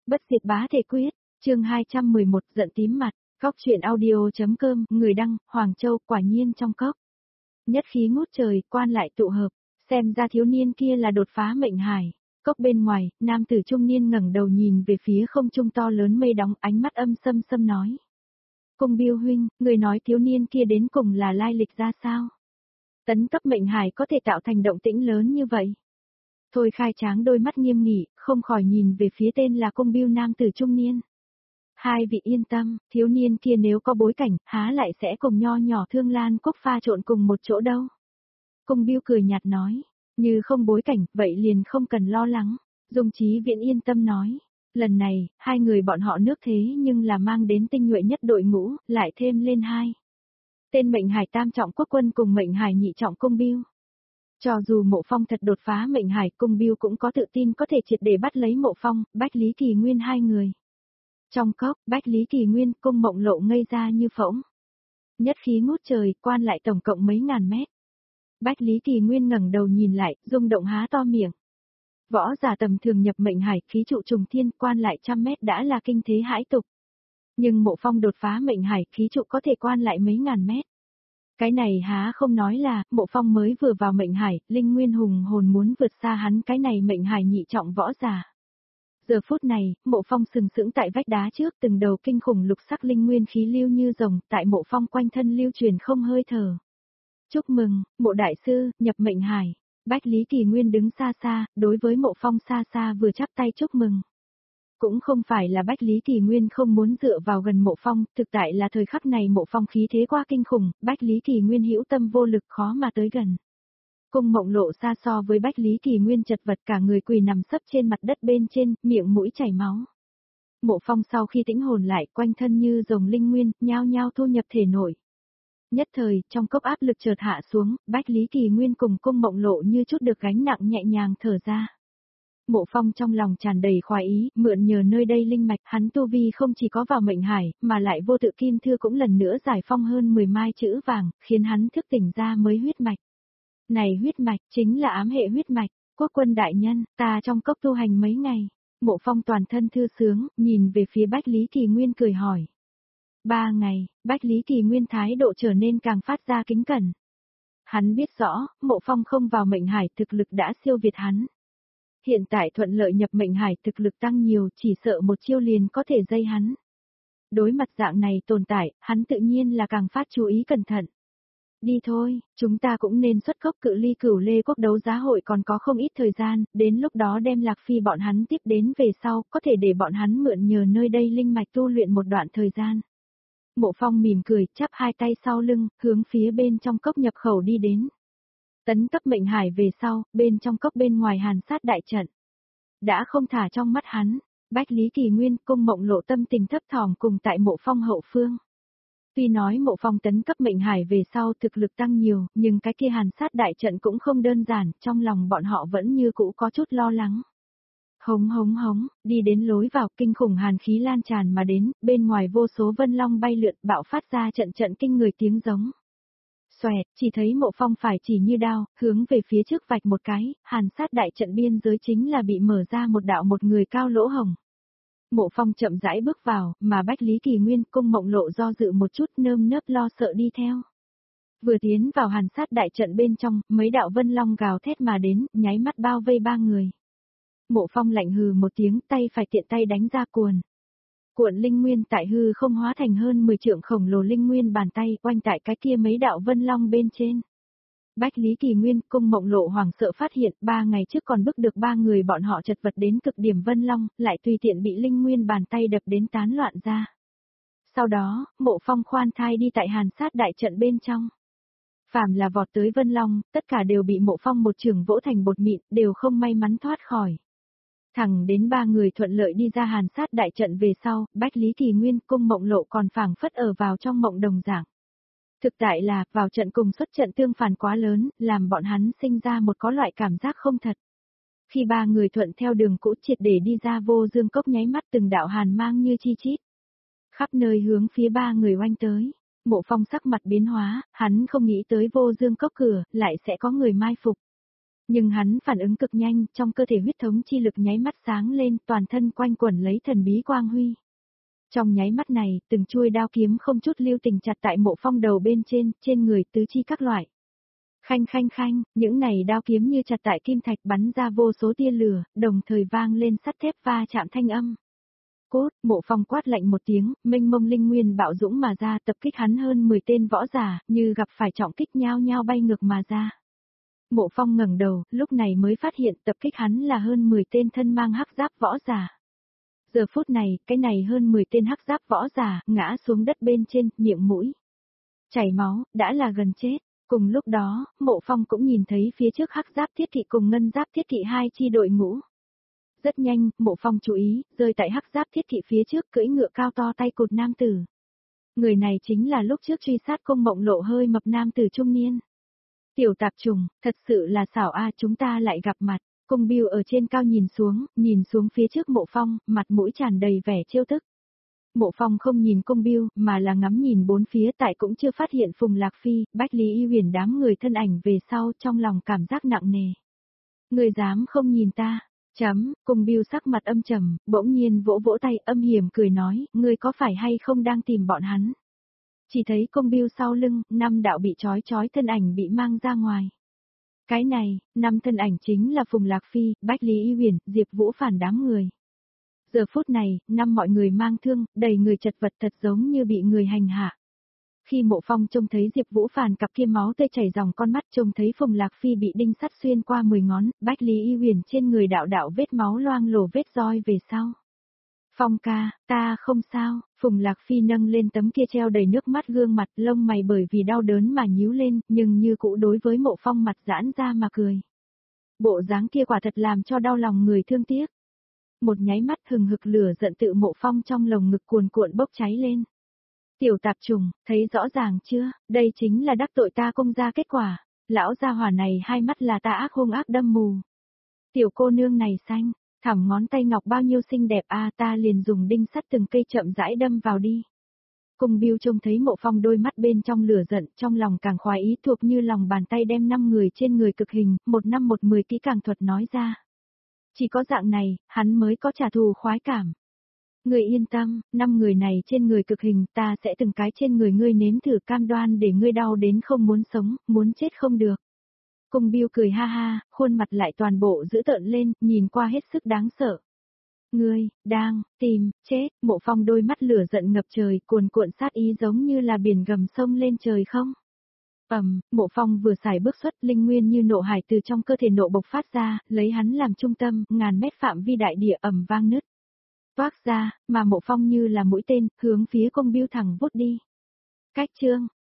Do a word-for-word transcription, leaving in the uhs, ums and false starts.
Bất diệt bá thể quyết, chương hai trăm mười một giận tím mặt, Cóc truyện audio.com, người đăng, Hoàng Châu, quả nhiên trong cốc. Nhất khí ngút trời, quan lại tụ hợp, xem ra thiếu niên kia là đột phá mệnh hải. Cốc bên ngoài, nam tử trung niên ngẩng đầu nhìn về phía không trung to lớn mây đóng, ánh mắt âm sâm sâm nói. Cung Biêu huynh, người nói thiếu niên kia đến cùng là lai lịch ra sao? Tấn cấp mệnh hải có thể tạo thành động tĩnh lớn như vậy. Thôi Khai Tráng đôi mắt nghiêm nghị, không khỏi nhìn về phía tên là Cung Biêu nam tử trung niên. Hai vị yên tâm, thiếu niên kia nếu có bối cảnh, há lại sẽ cùng nho nhỏ Thương Lan Quốc pha trộn cùng một chỗ đâu. Cung Biêu cười nhạt nói, như không bối cảnh, vậy liền không cần lo lắng. Dung Chí Viễn yên tâm nói, lần này, hai người bọn họ nước thế nhưng là mang đến tinh nhuệ nhất đội ngũ, lại thêm lên hai. Tên mệnh hải tam trọng quốc quân cùng mệnh hải nhị trọng Cung Biêu. Cho dù Mộ Phong thật đột phá mệnh hải, Cung Biêu cũng có tự tin có thể triệt để bắt lấy Mộ Phong, Bách Lý Kỳ Nguyên hai người. Trong cốc, Bách Lý Kỳ Nguyên, Cung Mộng Lộ ngây ra như phỗng. Nhất khí ngút trời, quan lại tổng cộng mấy ngàn mét. Bách Lý Kỳ Nguyên ngẩng đầu nhìn lại, rung động há to miệng. Võ giả tầm thường nhập mệnh hải, khí trụ trùng thiên, quan lại trăm mét đã là kinh thế hãi tục. Nhưng Mộ Phong đột phá mệnh hải, khí trụ có thể quan lại mấy ngàn mét. Cái này há không nói là, Mộ Phong mới vừa vào mệnh hải, linh nguyên hùng hồn muốn vượt xa hắn cái này mệnh hải nhị trọng võ giả. Giờ phút này, Mộ Phong sừng sững tại vách đá trước, từng đầu kinh khủng lục sắc linh nguyên khí lưu như rồng, tại Mộ Phong quanh thân lưu truyền không hơi thở. Chúc mừng, Mộ đại sư, nhập mệnh hải. Bách Lý Kỳ Nguyên đứng xa xa, đối với Mộ Phong xa xa vừa chắp tay chúc mừng. Cũng không phải là Bách Lý Kỳ Nguyên không muốn dựa vào gần Mộ Phong, thực tại là thời khắc này Mộ Phong khí thế quá kinh khủng, Bách Lý Kỳ Nguyên hữu tâm vô lực khó mà tới gần. Cung Mộng Lộ xa so với Bách Lý Kỳ Nguyên chật vật, cả người quỳ nằm sấp trên mặt đất bên trên, miệng mũi chảy máu. Mộ Phong sau khi tĩnh hồn lại, quanh thân như rồng linh nguyên, nhao nhao thu nhập thể nội. Nhất thời, trong cốc áp lực chợt hạ xuống, Bách Lý Kỳ Nguyên cùng Cung Mộng Lộ như chút được gánh nặng nhẹ nhàng thở ra. Mộ Phong trong lòng tràn đầy khoái ý, mượn nhờ nơi đây linh mạch, hắn tu vi không chỉ có vào mệnh hải, mà lại vô tự kim thư cũng lần nữa giải phong hơn mười mai chữ vàng, khiến hắn thức tỉnh ra mới huyết mạch. Này huyết mạch, chính là ám hệ huyết mạch, quốc quân đại nhân, ta trong cốc tu hành mấy ngày. Mộ Phong toàn thân thư sướng, nhìn về phía Bách Lý Kỳ Nguyên cười hỏi. Ba ngày, Bách Lý Kỳ Nguyên thái độ trở nên càng phát ra kính cẩn. Hắn biết rõ, Mộ Phong không vào mệnh hải thực lực đã siêu việt hắn. Hiện tại thuận lợi nhập mệnh hải thực lực tăng nhiều, chỉ sợ một chiêu liền có thể dây hắn. Đối mặt dạng này tồn tại, hắn tự nhiên là càng phát chú ý cẩn thận. Đi thôi, chúng ta cũng nên xuất cốc, cự ly Cửu Lê Quốc đấu giá hội còn có không ít thời gian, đến lúc đó đem Lạc Phi bọn hắn tiếp đến về sau, có thể để bọn hắn mượn nhờ nơi đây linh mạch tu luyện một đoạn thời gian. Mộ Phong mỉm cười, chắp hai tay sau lưng, hướng phía bên trong cốc nhập khẩu đi đến. Tấn cấp mệnh hải về sau, bên trong cốc bên ngoài hàn sát đại trận. Đã không thả trong mắt hắn, Bách Lý Kỳ Nguyên, Cung Mộng Lộ tâm tình thấp thỏm cùng tại Mộ Phong hậu phương. Tuy nói Mộ Phong tấn cấp mệnh hải về sau thực lực tăng nhiều, nhưng cái kia hàn sát đại trận cũng không đơn giản, trong lòng bọn họ vẫn như cũ có chút lo lắng. Hống hống hống, đi đến lối vào, kinh khủng hàn khí lan tràn mà đến, bên ngoài vô số vân long bay lượn, bạo phát ra trận trận kinh người tiếng giống. Xoẹt, chỉ thấy Mộ Phong phải chỉ như đao, hướng về phía trước vạch một cái, hàn sát đại trận biên giới chính là bị mở ra một đạo một người cao lỗ hồng. Mộ Phong chậm rãi bước vào, mà Bách Lý Kỳ Nguyên, Cung Mộng Lộ do dự một chút, nơm nớp lo sợ đi theo. Vừa tiến vào hàn sát đại trận bên trong, mấy đạo vân long gào thét mà đến, nháy mắt bao vây ba người. Mộ Phong lạnh hừ một tiếng, tay phải tiện tay đánh ra cuồn. Cuộn linh nguyên tại hư không hóa thành hơn mười trượng khổng lồ linh nguyên bàn tay, oanh tại cái kia mấy đạo vân long bên trên. Bách Lý Kỳ Nguyên, Cung Mộng Lộ hoảng sợ phát hiện, ba ngày trước còn bức được ba người bọn họ chật vật đến cực điểm vân long, lại tùy tiện bị linh nguyên bàn tay đập đến tán loạn ra. Sau đó, Mộ Phong khoan thai đi tại hàn sát đại trận bên trong. Phàm là vọt tới vân long, tất cả đều bị Mộ Phong một chưởng vỗ thành bột mịn, đều không may mắn thoát khỏi. Thẳng đến ba người thuận lợi đi ra hàn sát đại trận về sau, Bách Lý Kỳ Nguyên, Cung Mộng Lộ còn phảng phất ở vào trong mộng đồng dạng. Thực tại là, vào trận cùng xuất trận tương phản quá lớn, làm bọn hắn sinh ra một có loại cảm giác không thật. Khi ba người thuận theo đường cũ triệt để đi ra vô dương cốc, nháy mắt từng đạo hàn mang như chi chít. Khắp nơi hướng phía ba người oanh tới. Mộ Phong sắc mặt biến hóa, hắn không nghĩ tới vô dương cốc cửa, lại sẽ có người mai phục. Nhưng hắn phản ứng cực nhanh, trong cơ thể huyết thống chi lực nháy mắt sáng lên, toàn thân quanh quẩn lấy thần bí quang huy. Trong nháy mắt này, từng chuôi đao kiếm không chút lưu tình chặt tại Mộ Phong đầu bên trên, trên người tứ chi các loại. Khanh khanh khanh, những này đao kiếm như chặt tại kim thạch bắn ra vô số tia lửa, đồng thời vang lên sắt thép va chạm thanh âm. Cốt, Mộ Phong quát lạnh một tiếng, mênh mông linh nguyên bạo dũng mà ra, tập kích hắn hơn mười tên võ giả, như gặp phải trọng kích nhao nhao bay ngược mà ra. Mộ Phong ngẩng đầu, lúc này mới phát hiện tập kích hắn là hơn mười tên thân mang hắc giáp võ giả. Giờ phút này, cái này hơn mười tên hắc giáp võ giả, ngã xuống đất bên trên, miệng mũi. Chảy máu, đã là gần chết. Cùng lúc đó, Mộ Phong cũng nhìn thấy phía trước hắc giáp thiết kỵ cùng ngân giáp thiết kỵ hai chi đội ngũ. Rất nhanh, Mộ Phong chú ý, rơi tại hắc giáp thiết kỵ phía trước cưỡi ngựa cao to tay cụt nam tử. Người này chính là lúc trước truy sát Cung Mộng Lộ hơi mập nam tử trung niên. Tiểu tạp trùng, thật sự là xảo a, chúng ta lại gặp mặt. Cung Bưu ở trên cao nhìn xuống, nhìn xuống phía trước Mộ Phong, mặt mũi tràn đầy vẻ trêu tức. Mộ Phong không nhìn Cung Bưu, mà là ngắm nhìn bốn phía, tại cũng chưa phát hiện Phùng Lạc Phi, Bách Lý Y Huyền đám người thân ảnh về sau, trong lòng cảm giác nặng nề. Người dám không nhìn ta? Chấm, Cung Bưu sắc mặt âm trầm, bỗng nhiên vỗ vỗ tay, âm hiểm cười nói, ngươi có phải hay không đang tìm bọn hắn? Chỉ thấy Cung Bưu sau lưng, năm đạo bị trói trói thân ảnh bị mang ra ngoài. Cái này, năm thân ảnh chính là Phùng Lạc Phi, Bách Lý Y Huyền, Diệp Vũ Phản đám người. Giờ phút này, năm mọi người mang thương, đầy người chật vật thật giống như bị người hành hạ. Khi Mộ Phong trông thấy Diệp Vũ Phàn cặp kia máu tươi chảy dòng con mắt, trông thấy Phùng Lạc Phi bị đinh sắt xuyên qua mười ngón, Bách Lý Y Huyền trên người đạo đạo vết máu loang lổ vết roi về sau. Phong ca, ta không sao, Phùng Lạc Phi nâng lên tấm kia treo đầy nước mắt gương mặt, lông mày bởi vì đau đớn mà nhíu lên, nhưng như cũ đối với Mộ Phong mặt giãn ra mà cười. Bộ dáng kia quả thật làm cho đau lòng người thương tiếc. Một nháy mắt hừng hực lửa giận tự Mộ Phong trong lồng ngực cuồn cuộn bốc cháy lên. Tiểu tạp trùng, thấy rõ ràng chưa, đây chính là đắc tội ta Cung gia kết quả, lão gia hỏa này hai mắt là ta ác hung ác đâm mù. Tiểu cô nương này xanh, thẳm ngón tay ngọc bao nhiêu xinh đẹp a, à, ta liền dùng đinh sắt từng cây chậm rãi đâm vào đi. Cung Bưu trông thấy Mộ Phong đôi mắt bên trong lửa giận, trong lòng càng khoái ý, thuộc như lòng bàn tay đem năm người trên người cực hình, một năm một mười kỹ càng thuật nói ra. Chỉ có dạng này, hắn mới có trả thù khoái cảm. Người yên tâm, năm người này trên người cực hình, ta sẽ từng cái trên người ngươi nếm thử, cam đoan để ngươi đau đến không muốn sống, muốn chết không được. Cung Bưu cười ha ha, khuôn mặt lại toàn bộ dữ tợn lên, nhìn qua hết sức đáng sợ. Ngươi, đang, tìm, chết, Mộ Phong đôi mắt lửa giận ngập trời, cuồn cuộn sát ý giống như là biển gầm sông lên trời không? Ầm, Mộ Phong vừa xài bước xuất, linh nguyên như nộ hải từ trong cơ thể nộ bộc phát ra, lấy hắn làm trung tâm, ngàn mét phạm vi đại địa ầm vang nứt. Toác ra, mà Mộ Phong như là mũi tên, hướng phía Cung Bưu thẳng vút đi. Cách chương